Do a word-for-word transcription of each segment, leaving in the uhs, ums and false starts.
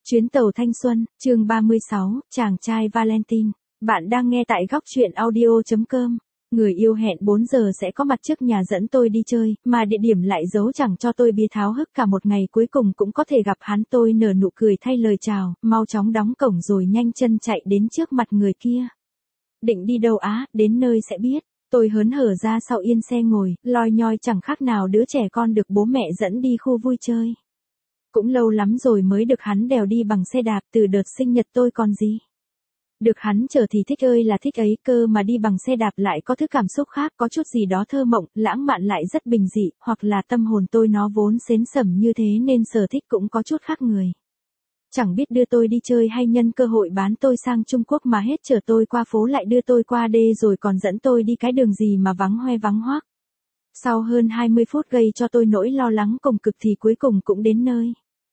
Chuyến tàu thanh xuân, chương ba mươi sáu, chàng trai Valentine. Bạn đang nghe tại góc truyện audio chấm com. Người yêu hẹn bốn giờ sẽ có mặt trước nhà dẫn tôi đi chơi, mà địa điểm lại giấu chẳng cho tôi biết tháo hức cả một ngày, cuối cùng cũng có thể gặp hắn. Tôi nở nụ cười thay lời chào, mau chóng đóng cổng rồi nhanh chân chạy đến trước mặt người kia. Định đi đâu á, đến nơi sẽ biết. Tôi hớn hở ra sau yên xe ngồi, loi nhoi chẳng khác nào đứa trẻ con được bố mẹ dẫn đi khu vui chơi. Cũng lâu lắm rồi mới được hắn đèo đi bằng xe đạp, từ đợt sinh nhật tôi còn gì. Được hắn chở thì thích ơi là thích ấy, cơ mà đi bằng xe đạp lại có thứ cảm xúc khác, có chút gì đó thơ mộng, lãng mạn lại rất bình dị, hoặc là tâm hồn tôi nó vốn xến sẩm như thế nên sở thích cũng có chút khác người. Chẳng biết đưa tôi đi chơi hay nhân cơ hội bán tôi sang Trung Quốc mà hết chở tôi qua phố lại đưa tôi qua đê rồi còn dẫn tôi đi cái đường gì mà vắng hoe vắng hoác. Sau hơn hai mươi phút gây cho tôi nỗi lo lắng cùng cực thì cuối cùng cũng đến nơi.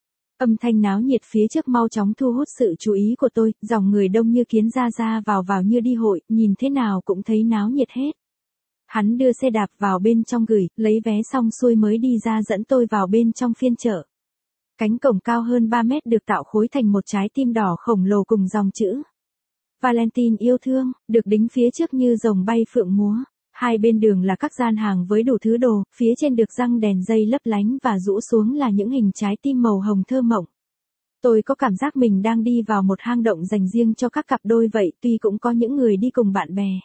Âm thanh náo nhiệt phía trước mau chóng thu hút sự chú ý của tôi, dòng người đông như kiến ra ra vào vào như đi hội, nhìn thế nào cũng thấy náo nhiệt hết. Hắn đưa xe đạp vào bên trong gửi, lấy vé xong xuôi mới đi ra dẫn tôi vào bên trong phiên chợ. Cánh cổng cao hơn ba mét được tạo khối thành một trái tim đỏ khổng lồ cùng dòng chữ Valentine yêu thương, được đính phía trước như rồng bay phượng múa. Hai bên đường là các gian hàng với đủ thứ đồ, phía trên được răng đèn dây lấp lánh và rũ xuống là những hình trái tim màu hồng thơ mộng. Tôi có cảm giác mình đang đi vào một hang động dành riêng cho các cặp đôi vậy, tuy cũng có những người đi cùng bạn bè.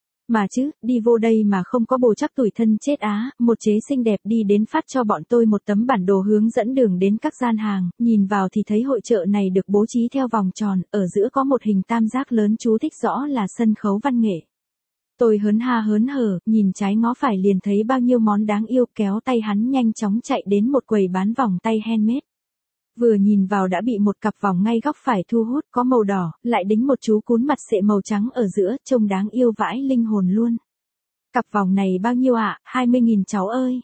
Mà chứ, đi vô đây mà không có bồ chắc tủi thân chết á. Một chế xinh đẹp đi đến phát cho bọn tôi một tấm bản đồ hướng dẫn đường đến các gian hàng, nhìn vào thì thấy hội chợ này được bố trí theo vòng tròn, ở giữa có một hình tam giác lớn chú thích rõ là sân khấu văn nghệ. Tôi hớn ha hớn hở, nhìn trái ngó phải liền thấy bao nhiêu món đáng yêu, kéo tay hắn nhanh chóng chạy đến một quầy bán vòng tay handmade. Vừa nhìn vào đã bị một cặp vòng ngay góc phải thu hút, có màu đỏ, lại đính một chú cún mặt sệ màu trắng ở giữa, trông đáng yêu vãi linh hồn luôn. Cặp vòng này bao nhiêu ạ? À? hai mươi nghìn cháu ơi.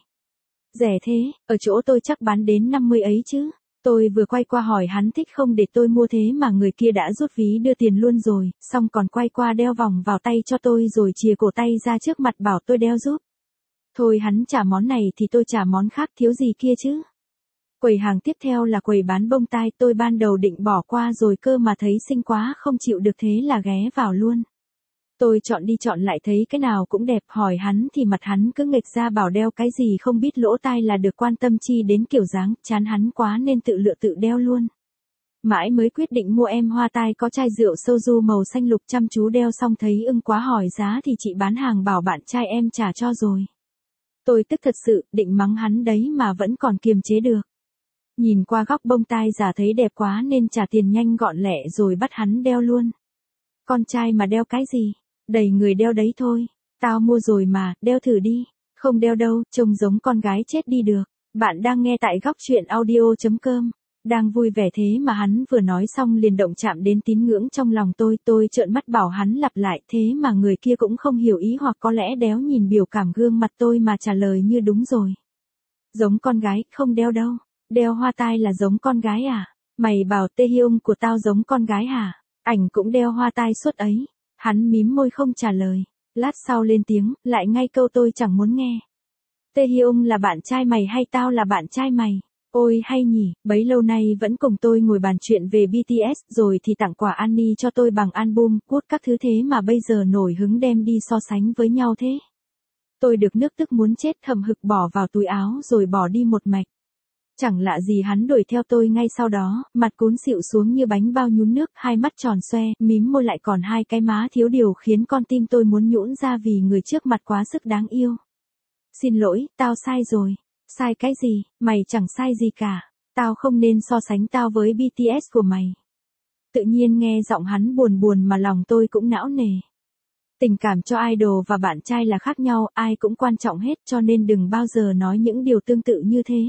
Rẻ thế, ở chỗ tôi chắc bán đến năm mươi ấy chứ. Tôi vừa quay qua hỏi hắn thích không để tôi mua thế mà người kia đã rút ví đưa tiền luôn rồi, xong còn quay qua đeo vòng vào tay cho tôi rồi chìa cổ tay ra trước mặt bảo tôi đeo giúp. Thôi hắn trả món này thì tôi trả món khác, thiếu gì kia chứ. Quầy hàng tiếp theo là quầy bán bông tai, tôi ban đầu định bỏ qua rồi cơ mà thấy xinh quá không chịu được thế là ghé vào luôn. Tôi chọn đi chọn lại thấy cái nào cũng đẹp, hỏi hắn thì mặt hắn cứ nghệch ra bảo đeo cái gì không biết, lỗ tai là được quan tâm chi đến kiểu dáng, chán hắn quá nên tự lựa tự đeo luôn. Mãi mới quyết định mua em hoa tai có chai rượu soju màu xanh lục, chăm chú đeo xong thấy ưng quá hỏi giá thì chị bán hàng bảo bạn trai em trả cho rồi. Tôi tức thật sự, định mắng hắn đấy mà vẫn còn kiềm chế được. Nhìn qua góc bông tai giả thấy đẹp quá nên trả tiền nhanh gọn lẹ rồi bắt hắn đeo luôn. Con trai mà đeo cái gì? Đầy người đeo đấy thôi. Tao mua rồi mà, đeo thử đi. Không đeo đâu, trông giống con gái chết đi được. Bạn đang nghe tại góc truyện audio chấm com. Đang vui vẻ thế mà hắn vừa nói xong liền động chạm đến tín ngưỡng trong lòng tôi. Tôi trợn mắt bảo hắn lặp lại, thế mà người kia cũng không hiểu ý, hoặc có lẽ đéo nhìn biểu cảm gương mặt tôi mà trả lời như đúng rồi. Giống con gái, không đeo đâu. Đeo hoa tai là giống con gái à? Mày bảo Tê Hyung của tao giống con gái hả? Ảnh cũng đeo hoa tai suốt ấy. Hắn mím môi không trả lời. Lát sau lên tiếng, lại ngay câu tôi chẳng muốn nghe. Tê Hyung là bạn trai mày hay tao là bạn trai mày? Ôi hay nhỉ, bấy lâu nay vẫn cùng tôi ngồi bàn chuyện về bê tê ét, rồi thì tặng quà Annie cho tôi bằng album, cút các thứ thế mà bây giờ nổi hứng đem đi so sánh với nhau thế. Tôi được nước tức muốn chết, hậm hực bỏ vào túi áo rồi bỏ đi một mạch. Chẳng lạ gì hắn đuổi theo tôi ngay sau đó, mặt cún xịu xuống như bánh bao nhún nước, hai mắt tròn xoe, mím môi lại còn hai cái má thiếu điều khiến con tim tôi muốn nhũn ra vì người trước mặt quá sức đáng yêu. Xin lỗi, tao sai rồi. Sai cái gì, mày chẳng sai gì cả. Tao không nên so sánh tao với bê tê ét của mày. Tự nhiên nghe giọng hắn buồn buồn mà lòng tôi cũng não nề. Tình cảm cho idol và bạn trai là khác nhau, ai cũng quan trọng hết cho nên đừng bao giờ nói những điều tương tự như thế.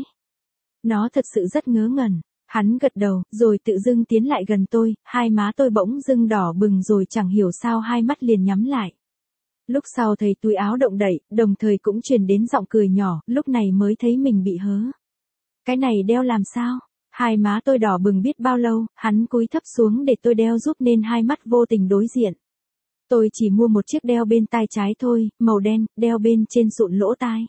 Nó thật sự rất ngớ ngẩn. Hắn gật đầu, rồi tự dưng tiến lại gần tôi, hai má tôi bỗng dưng đỏ bừng rồi chẳng hiểu sao hai mắt liền nhắm lại. Lúc sau thấy túi áo động đậy, đồng thời cũng truyền đến giọng cười nhỏ, lúc này mới thấy mình bị hớ. Cái này đeo làm sao? Hai má tôi đỏ bừng biết bao lâu, hắn cúi thấp xuống để tôi đeo giúp nên hai mắt vô tình đối diện. Tôi chỉ mua một chiếc đeo bên tai trái thôi, màu đen, đeo bên trên sụn lỗ tai.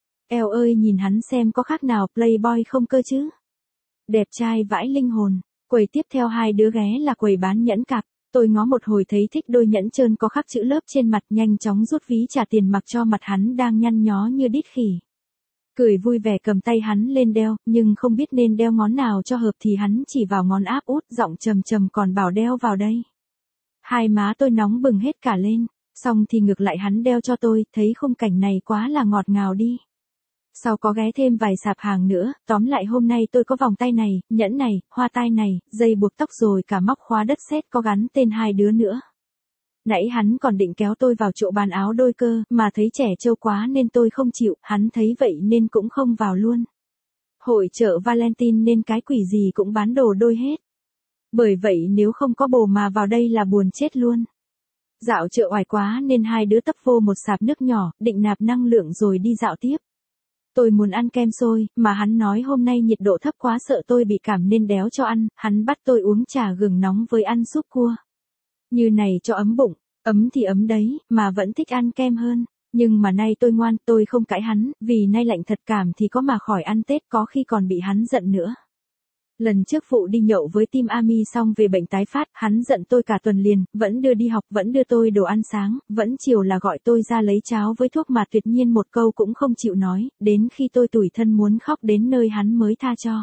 Eo ơi nhìn hắn xem có khác nào playboy không cơ chứ. Đẹp trai vãi linh hồn. Quầy tiếp theo hai đứa ghé là quầy bán nhẫn cặp. Tôi ngó một hồi thấy thích đôi nhẫn trơn có khắc chữ lớp trên mặt, nhanh chóng rút ví trả tiền mặc cho mặt hắn đang nhăn nhó như đít khỉ. Cười vui vẻ cầm tay hắn lên đeo, nhưng không biết nên đeo ngón nào cho hợp thì hắn chỉ vào ngón áp út, giọng trầm trầm còn bảo đeo vào đây. Hai má tôi nóng bừng hết cả lên, xong thì ngược lại hắn đeo cho tôi, thấy khung cảnh này quá là ngọt ngào đi. Sau có ghé thêm vài sạp hàng nữa, tóm lại hôm nay tôi có vòng tay này, nhẫn này, hoa tai này, dây buộc tóc rồi cả móc khóa đất sét có gắn tên hai đứa nữa. Nãy hắn còn định kéo tôi vào chỗ bán áo đôi cơ, mà thấy trẻ trâu quá nên tôi không chịu, hắn thấy vậy nên cũng không vào luôn. Hội chợ Valentine nên cái quỷ gì cũng bán đồ đôi hết. Bởi vậy nếu không có bồ mà vào đây là buồn chết luôn. Dạo chợ oải quá nên hai đứa tấp vô một sạp nước nhỏ, định nạp năng lượng rồi đi dạo tiếp. Tôi muốn ăn kem xôi, mà hắn nói hôm nay nhiệt độ thấp quá sợ tôi bị cảm nên đéo cho ăn, hắn bắt tôi uống trà gừng nóng với ăn súp cua. Như này cho ấm bụng, ấm thì ấm đấy, mà vẫn thích ăn kem hơn. Nhưng mà nay tôi ngoan, tôi không cãi hắn, vì nay lạnh thật cảm thì có mà khỏi ăn Tết có khi còn bị hắn giận nữa. Lần trước phụ đi nhậu với team Army xong về bệnh tái phát, hắn giận tôi cả tuần liền, vẫn đưa đi học, vẫn đưa tôi đồ ăn sáng, vẫn chiều là gọi tôi ra lấy cháo với thuốc mà tuyệt nhiên một câu cũng không chịu nói, đến khi tôi tủi thân muốn khóc đến nơi hắn mới tha cho.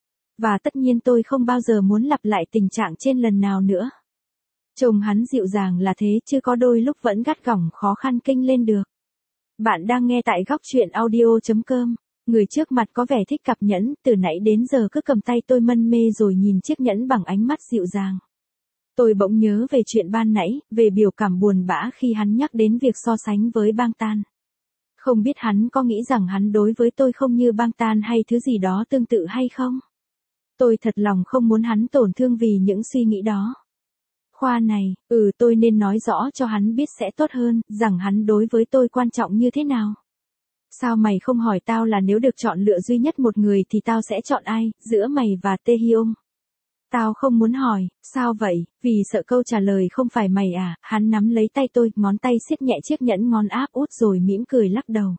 Và tất nhiên tôi không bao giờ muốn lặp lại tình trạng trên lần nào nữa. Chồng hắn dịu dàng là thế chứ có đôi lúc vẫn gắt gỏng khó khăn kinh lên được. Bạn đang nghe tại góc truyện audio chấm com. Người trước mặt có vẻ thích cặp nhẫn, từ nãy đến giờ cứ cầm tay tôi mân mê rồi nhìn chiếc nhẫn bằng ánh mắt dịu dàng. Tôi bỗng nhớ về chuyện ban nãy, về biểu cảm buồn bã khi hắn nhắc đến việc so sánh với Bang Tan. Không biết hắn có nghĩ rằng hắn đối với tôi không như Bang Tan hay thứ gì đó tương tự hay không? Tôi thật lòng không muốn hắn tổn thương vì những suy nghĩ đó. Khoa này, ừ tôi nên nói rõ cho hắn biết sẽ tốt hơn, rằng hắn đối với tôi quan trọng như thế nào. Sao mày không hỏi tao là nếu được chọn lựa duy nhất một người thì tao sẽ chọn ai, giữa mày và Taehyung? Tao không muốn hỏi, sao vậy, vì sợ câu trả lời không phải mày à, hắn nắm lấy tay tôi, ngón tay siết nhẹ chiếc nhẫn ngón áp út rồi mỉm cười lắc đầu.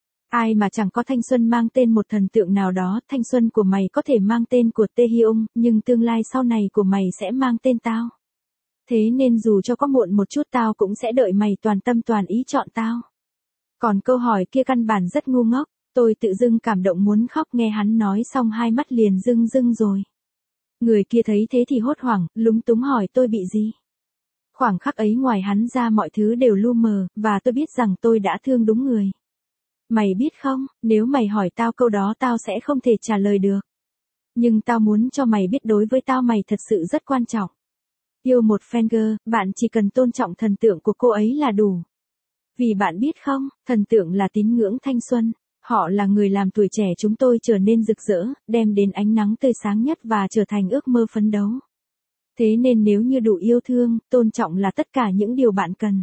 Ai mà chẳng có thanh xuân mang tên một thần tượng nào đó, thanh xuân của mày có thể mang tên của Taehyung, nhưng tương lai sau này của mày sẽ mang tên tao. Thế nên dù cho có muộn một chút tao cũng sẽ đợi mày toàn tâm toàn ý chọn tao. Còn câu hỏi kia căn bản rất ngu ngốc, tôi tự dưng cảm động muốn khóc nghe hắn nói xong hai mắt liền rưng rưng rồi. Người kia thấy thế thì hốt hoảng, lúng túng hỏi tôi bị gì. Khoảng khắc ấy ngoài hắn ra mọi thứ đều lu mờ, và tôi biết rằng tôi đã thương đúng người. Mày biết không, nếu mày hỏi tao câu đó tao sẽ không thể trả lời được. Nhưng tao muốn cho mày biết đối với tao mày thật sự rất quan trọng. Yêu một fan girl, bạn chỉ cần tôn trọng thần tượng của cô ấy là đủ. Vì bạn biết không, thần tượng là tín ngưỡng thanh xuân, họ là người làm tuổi trẻ chúng tôi trở nên rực rỡ, đem đến ánh nắng tươi sáng nhất và trở thành ước mơ phấn đấu. Thế nên nếu như đủ yêu thương, tôn trọng là tất cả những điều bạn cần.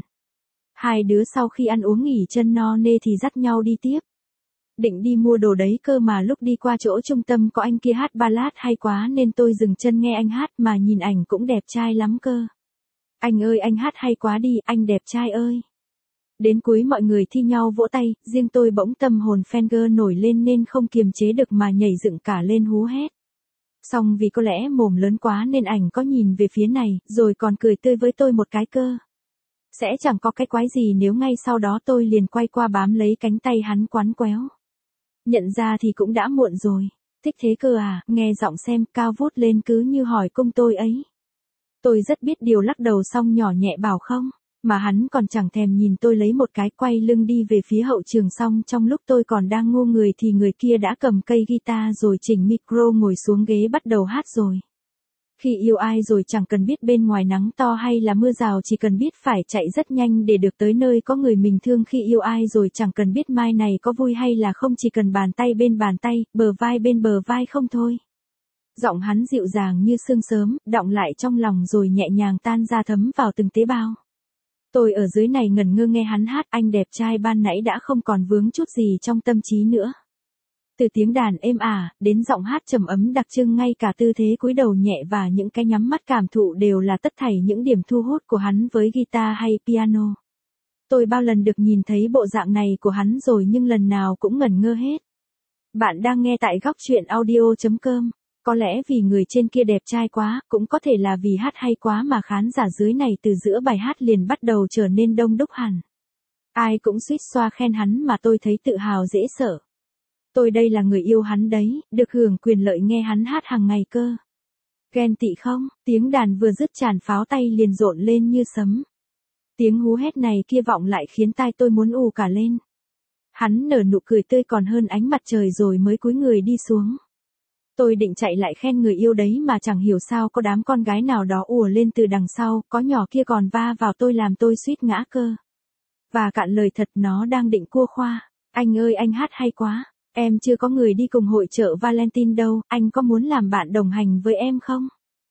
Hai đứa sau khi ăn uống nghỉ chân no nê thì dắt nhau đi tiếp. Định đi mua đồ đấy cơ mà lúc đi qua chỗ trung tâm có anh kia hát ballad hay quá nên tôi dừng chân nghe anh hát mà nhìn ảnh cũng đẹp trai lắm cơ. Anh ơi anh hát hay quá đi, anh đẹp trai ơi. Đến cuối mọi người thi nhau vỗ tay, riêng tôi bỗng tâm hồn fangirl nổi lên nên không kiềm chế được mà nhảy dựng cả lên hú hét. Xong vì có lẽ mồm lớn quá nên ảnh có nhìn về phía này, rồi còn cười tươi với tôi một cái cơ. Sẽ chẳng có cái quái gì nếu ngay sau đó tôi liền quay qua bám lấy cánh tay hắn quắn quéo. Nhận ra thì cũng đã muộn rồi. Thích thế cơ à, nghe giọng xem cao vút lên cứ như hỏi cung tôi ấy. Tôi rất biết điều lắc đầu xong nhỏ nhẹ bảo không. Mà hắn còn chẳng thèm nhìn tôi lấy một cái quay lưng đi về phía hậu trường xong trong lúc tôi còn đang ngô người thì người kia đã cầm cây guitar rồi chỉnh micro ngồi xuống ghế bắt đầu hát rồi. Khi yêu ai rồi chẳng cần biết bên ngoài nắng to hay là mưa rào chỉ cần biết phải chạy rất nhanh để được tới nơi có người mình thương khi yêu ai rồi chẳng cần biết mai này có vui hay là không chỉ cần bàn tay bên bàn tay, bờ vai bên bờ vai không thôi. Giọng hắn dịu dàng như sương sớm, đọng lại trong lòng rồi nhẹ nhàng tan ra thấm vào từng tế bào. Tôi ở dưới này ngẩn ngơ nghe hắn hát anh đẹp trai ban nãy đã không còn vướng chút gì trong tâm trí nữa. Từ tiếng đàn êm ả, đến giọng hát trầm ấm đặc trưng ngay cả tư thế cúi đầu nhẹ và những cái nhắm mắt cảm thụ đều là tất thảy những điểm thu hút của hắn với guitar hay piano. Tôi bao lần được nhìn thấy bộ dạng này của hắn rồi nhưng lần nào cũng ngẩn ngơ hết. Bạn đang nghe tại góc truyện audio chấm com. Có lẽ vì người trên kia đẹp trai quá, cũng có thể là vì hát hay quá mà khán giả dưới này từ giữa bài hát liền bắt đầu trở nên đông đúc hẳn. Ai cũng suýt xoa khen hắn mà tôi thấy tự hào dễ sợ. Tôi đây là người yêu hắn đấy, được hưởng quyền lợi nghe hắn hát hàng ngày cơ. Ghen tị không, tiếng đàn vừa dứt tràn pháo tay liền rộn lên như sấm. Tiếng hú hét này kia vọng lại khiến tai tôi muốn ù cả lên. Hắn nở nụ cười tươi còn hơn ánh mặt trời rồi mới cúi người đi xuống. Tôi định chạy lại khen người yêu đấy mà chẳng hiểu sao có đám con gái nào đó ùa lên từ đằng sau, có nhỏ kia còn va vào tôi làm tôi suýt ngã cơ. Và cạn lời thật nó đang định cua khoa. Anh ơi anh hát hay quá. Em chưa có người đi cùng hội chợ Valentine đâu, anh có muốn làm bạn đồng hành với em không?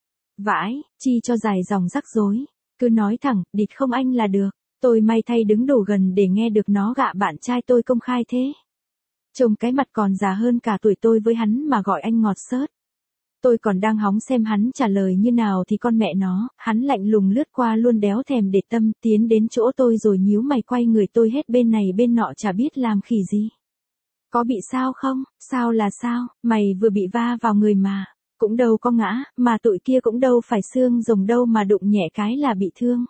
Vãi, chi cho dài dòng rắc rối. Cứ nói thẳng, địt không anh là được. Tôi may thay đứng đủ gần để nghe được nó gạ bạn trai tôi công khai thế. Trông cái mặt còn già hơn cả tuổi tôi với hắn mà gọi anh ngọt xớt. Tôi còn đang hóng xem hắn trả lời như nào thì con mẹ nó, hắn lạnh lùng lướt qua luôn đéo thèm để tâm, tiến đến chỗ tôi rồi nhíu mày quay người tôi hết bên này bên nọ chả biết làm khỉ gì. Có bị sao không? Sao là sao? Mày vừa bị va vào người mà. Cũng đâu có ngã, mà tụi kia cũng đâu phải xương rồng đâu mà đụng nhẹ cái là bị thương.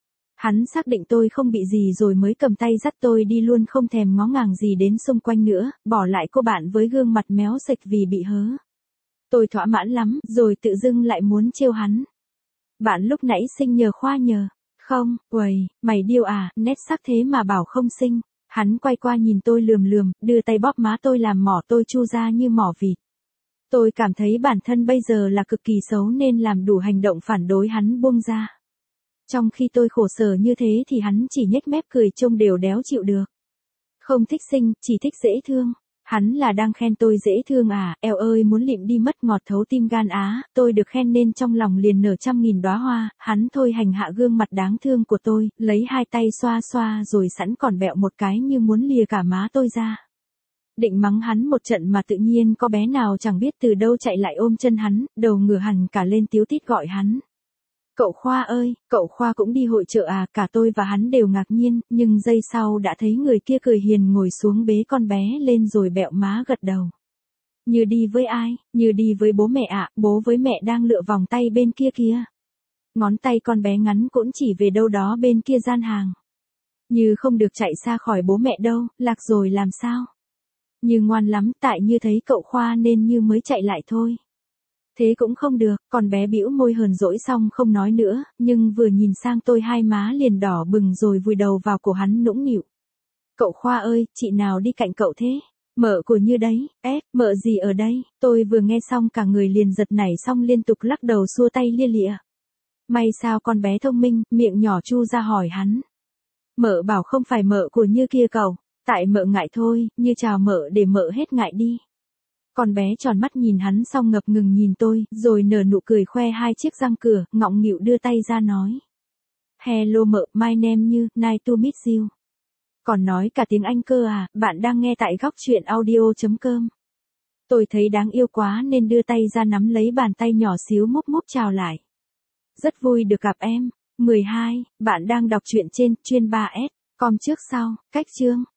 Hắn xác định tôi không bị gì rồi mới cầm tay dắt tôi đi luôn không thèm ngó ngàng gì đến xung quanh nữa, bỏ lại cô bạn với gương mặt méo sệch vì bị hớ. Tôi thỏa mãn lắm, rồi tự dưng lại muốn trêu hắn. Bạn lúc nãy xinh nhờ khoa nhờ. Không, uầy, mày điêu à, nét sắc thế mà bảo không xinh. Hắn quay qua nhìn tôi lườm lườm, đưa tay bóp má tôi làm mỏ tôi chu ra như mỏ vịt. Tôi cảm thấy bản thân bây giờ là cực kỳ xấu nên làm đủ hành động phản đối hắn buông ra. Trong khi tôi khổ sở như thế thì hắn chỉ nhếch mép cười trông đều đéo chịu được. Không thích xinh, chỉ thích dễ thương. Hắn là đang khen tôi dễ thương à, eo ơi muốn lịm đi mất ngọt thấu tim gan á, tôi được khen nên trong lòng liền nở trăm nghìn đóa hoa, hắn thôi hành hạ gương mặt đáng thương của tôi, lấy hai tay xoa xoa rồi sẵn còn bẹo một cái như muốn lìa cả má tôi ra. Định mắng hắn một trận mà tự nhiên có bé nào chẳng biết từ đâu chạy lại ôm chân hắn, đầu ngửa hẳn cả lên tíu tít gọi hắn. Cậu Khoa ơi, cậu Khoa cũng đi hội chợ à, cả tôi và hắn đều ngạc nhiên, nhưng giây sau đã thấy người kia cười hiền ngồi xuống bế con bé lên rồi bẹo má gật đầu. Như đi với ai, như đi với bố mẹ ạ, bố với mẹ đang lựa vòng tay bên kia kìa. Ngón tay con bé ngắn cũng chỉ về đâu đó bên kia gian hàng. Như không được chạy xa khỏi bố mẹ đâu, lạc rồi làm sao? Như ngoan lắm, tại Như thấy cậu Khoa nên Như mới chạy lại thôi. Thế cũng không được, con bé bĩu môi hờn dỗi xong không nói nữa, nhưng vừa nhìn sang tôi hai má liền đỏ bừng rồi vùi đầu vào cổ hắn nũng nịu. Cậu Khoa ơi, chị nào đi cạnh cậu thế? Mợ của Như đấy, ép, mợ gì ở đây? Tôi vừa nghe xong cả người liền giật nảy xong liên tục lắc đầu xua tay lia lịa. May sao con bé thông minh, miệng nhỏ chu ra hỏi hắn. Mợ bảo không phải mợ của Như kia cậu, tại mợ ngại thôi, Như chào mợ để mợ hết ngại đi. Con bé tròn mắt nhìn hắn xong ngập ngừng nhìn tôi, rồi nở nụ cười khoe hai chiếc răng cửa, ngọng nghịu đưa tay ra nói. Hello mợ, my name Như, nice to meet you. Còn nói cả tiếng Anh cơ à, bạn đang nghe tại góc truyện audio chấm com. Tôi thấy đáng yêu quá nên đưa tay ra nắm lấy bàn tay nhỏ xíu múp múp chào lại. Rất vui được gặp em. mười hai, bạn đang đọc truyện trên chuyên ba S, com trước sau, cách chương.